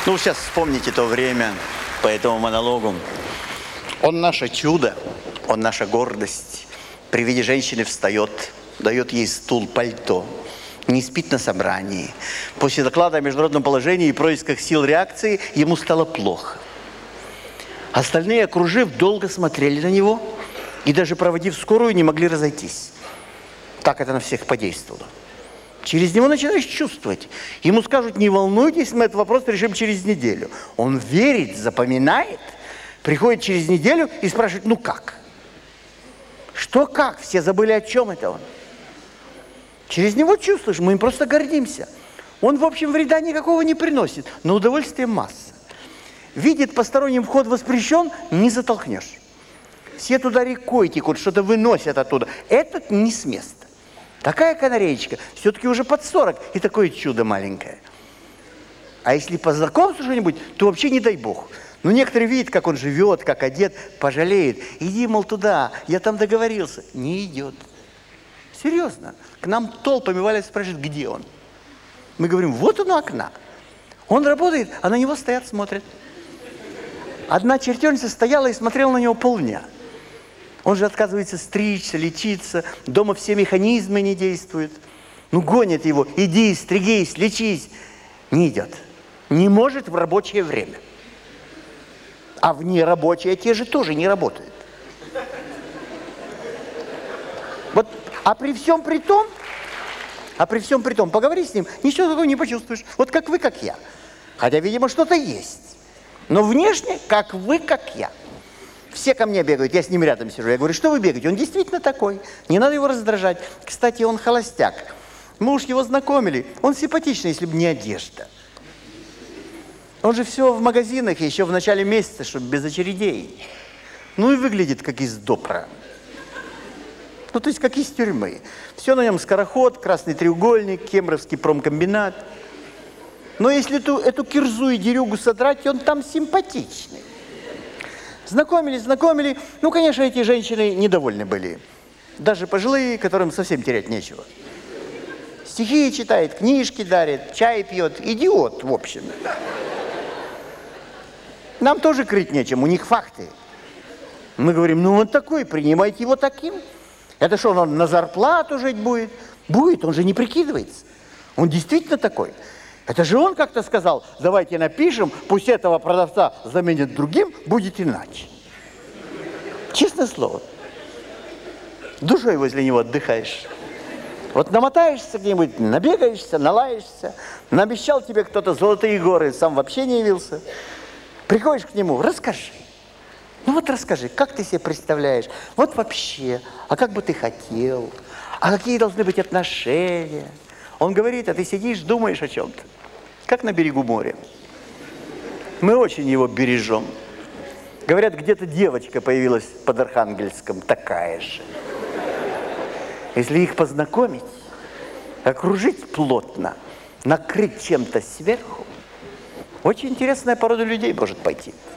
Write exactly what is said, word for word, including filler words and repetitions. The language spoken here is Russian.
Ну, сейчас вспомните то время по этому монологу. Он наше чудо, он наша гордость. При виде женщины встает, дает ей стул, пальто. Не спит на собрании. После доклада о международном положении и происках сил реакции ему стало плохо. Остальные, окружив, долго смотрели на него и даже проводив скорую, не могли разойтись. Так это на всех подействовало. Через него начинаешь чувствовать. Ему скажут: не волнуйтесь, мы этот вопрос решим через неделю. Он верит, запоминает, приходит через неделю и спрашивает: ну как? Что как? Все забыли, о чем это он. Через него чувствуешь, мы им просто гордимся. Он, в общем, вреда никакого не приносит, но удовольствие масса. Видит, посторонним вход воспрещен, не затолкнешь. Все туда рекой текут, что-то выносят оттуда. Этот не с места. Такая канареечка, все-таки уже под сорок, и такое чудо маленькое. А если по знакомству что-нибудь, то вообще не дай бог. Но некоторые видят, как он живет, как одет, пожалеют. Иди, мол, туда, я там договорился. Не идет. Серьезно. К нам толпами валят, спрашивают, где он. Мы говорим: вот он у окна. Он работает, а на него стоят, смотрят. Одна чертенница стояла и смотрела на него полдня. Он же отказывается стричься, лечиться. Дома все механизмы не действуют. Ну, гонят его. Иди, стригись, лечись. Не идет. Не может в рабочее время. А в нерабочее те же тоже не работают. Вот, а при всем при том, а при всем при том, поговори с ним, ничего такого не почувствуешь. Вот как вы, как я. Хотя, видимо, что-то есть. Но внешне, как вы, как я. Все ко мне бегают, я с ним рядом сижу. Я говорю: что вы бегаете? Он действительно такой. Не надо его раздражать. Кстати, он холостяк. Мы уж его знакомили. Он симпатичный, если бы не одежда. Он же все в магазинах еще в начале месяца, чтобы без очередей. Ну и выглядит как из допра. Ну, то есть как из тюрьмы. Все на нем: скороход, красный треугольник, Кемеровский промкомбинат. Но если эту, эту кирзу и дерюгу содрать, он там симпатичный. Знакомились, знакомили. Ну, конечно, эти женщины недовольны были. Даже пожилые, которым совсем терять нечего. Стихи читает, книжки дарит, чай пьет. Идиот, в общем. Нам тоже крыть нечем, у них факты. Мы говорим: ну, он такой, принимайте его таким. Это что, он на зарплату жить будет? Будет, он же не прикидывается. Он действительно такой. Это же он как-то сказал: давайте напишем, пусть этого продавца заменят другим, будет иначе. Честное слово. Душой возле него отдыхаешь. Вот намотаешься где-нибудь, набегаешься, налаешься, наобещал тебе кто-то золотые горы, сам вообще не явился. Приходишь к нему: расскажи. Ну вот расскажи, как ты себе представляешь? Вот вообще, а как бы ты хотел? А какие должны быть отношения? Он говорит, а ты сидишь, думаешь о чем-то. Как на берегу моря. Мы очень его бережем. Говорят, где-то девочка появилась под Архангельском, такая же. Если их познакомить, окружить плотно, накрыть чем-то сверху, очень интересная порода людей может пойти.